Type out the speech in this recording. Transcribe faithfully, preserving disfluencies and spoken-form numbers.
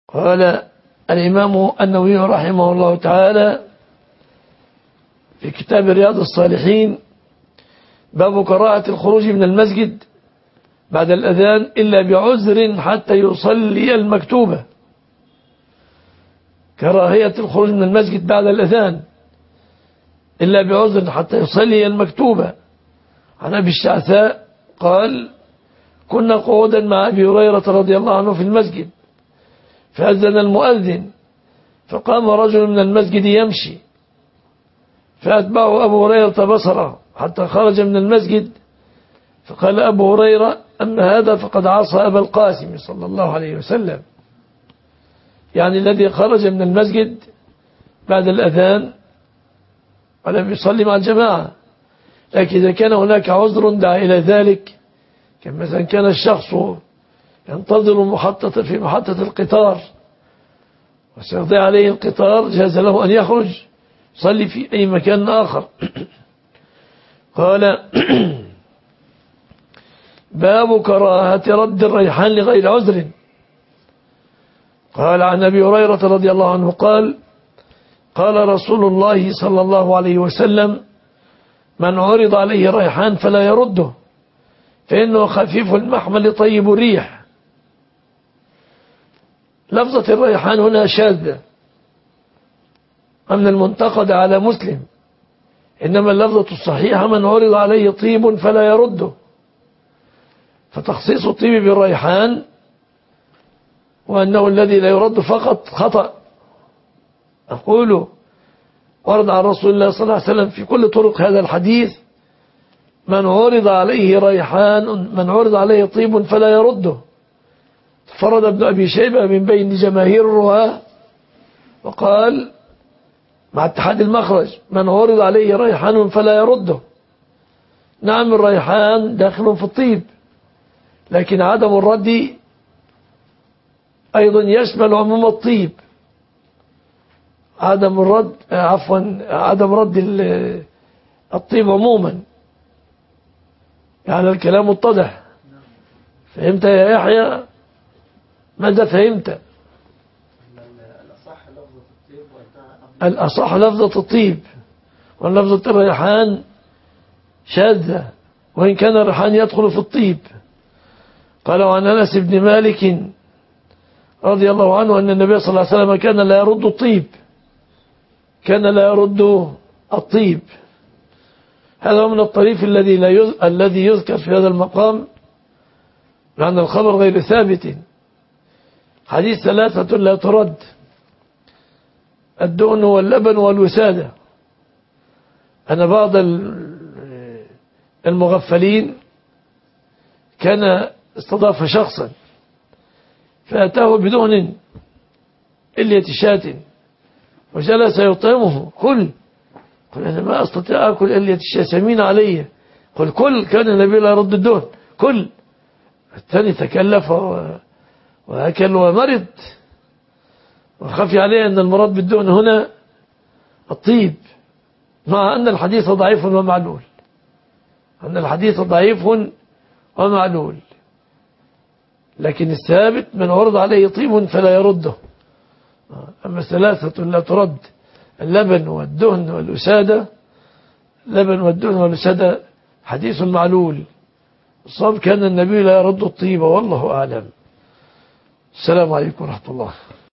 قال الإمام النووي رحمه الله تعالى في كتاب رياض الصالحين: باب كراهة الخروج من المسجد بعد الأذان إلا بعذر حتى يصلي المكتوبة. كراهية الخروج من المسجد بعد الأذان إلا بعذر حتى يصلي المكتوبة. عن أبي الشعثاء قال: كنا قعودا مع أبي هريرة رضي الله عنه في المسجد، فأذن المؤذن، فقام رجل من المسجد يمشي، فأتبعه أبو هريرة بصره حتى خرج من المسجد، فقال أبو هريرة: أما هذا فقد عصى أبا القاسم صلى الله عليه وسلم، يعني الذي خرج من المسجد بعد الأذان ولم يصلي مع الجماعة. لكن إذا كان هناك عذر دعا إلى ذلك، كما مثلا كان الشخص ينتظر محطة في محطة القطار وسيقضي عليه القطار، جاز له أن يخرج يصلي في أي مكان آخر. قال: باب كراهة رد الريحان لغير عذر. قال عن أبي هريرة رضي الله عنه قال: قال رسول الله صلى الله عليه وسلم: من عرض عليه ريحان فلا يرده، فإنه خفيف المحمل طيب الريح. لفظة الريحان هنا شاذة، أمن المنتقد على مسلم، إنما اللفظة الصحيحة: من عرض عليه طيب فلا يرده. فتخصيص الطيب بالريحان وأنه الذي لا يرد فقط خطأ. أقول ورد عن رسول الله صلى الله عليه وسلم في كل طرق هذا الحديث: من عرض عليه ريحان من عرض عليه طيب فلا يرده. فرد ابن أبي شيبة من بين جماهير الرواة وقال مع اتحاد المخرج: من عرض عليه ريحان فلا يرده. نعم، الريحان داخل في الطيب، لكن عدم الرد أيضا يشمل عموم الطيب. عدم الرد عفوا عدم رد الطيب عموما، يعني الكلام متضح. فهمت يا يحيى؟ ماذا فهمت؟ الأصح لفظة الطيب، ولفظة الريحان شاذة، وإن كان الريحان يدخل في الطيب. قال عن أنس بن مالك رضي الله عنه أن النبي صلى الله عليه وسلم كان لا يرد الطيب كان لا يرد الطيب. هذا من الطريف الذي لا يذ... الذي يذكر في هذا المقام، لأن الخبر غير ثابت. حديث ثلاثة لا ترد: الدهن واللبن والوسادة. أن بعض المغفلين كان استضاف شخصا فأتاه بدهن إلية شاة وجلس يطعمه: كل قل أنا ما أستطيع أكل إلية الشاة، سمين علي. قل كل، كان النبي لا يرد الدهن، كل. الثاني تكلف وأكل ومرض، وخفي عليه أن المراد بالدهن هنا الطيب، مع أن الحديث ضعيف ومعلول أن الحديث ضعيف ومعلول لكن الثابت: من عرض عليه طيب فلا يرده. أما ثلاثة لا ترد: اللبن والدهن والوسادة. اللبن والدهن والوسادة حديث معلول. الصواب كان النبي لا يرد الطيب، والله أعلم. السلام عليكم ورحمة الله.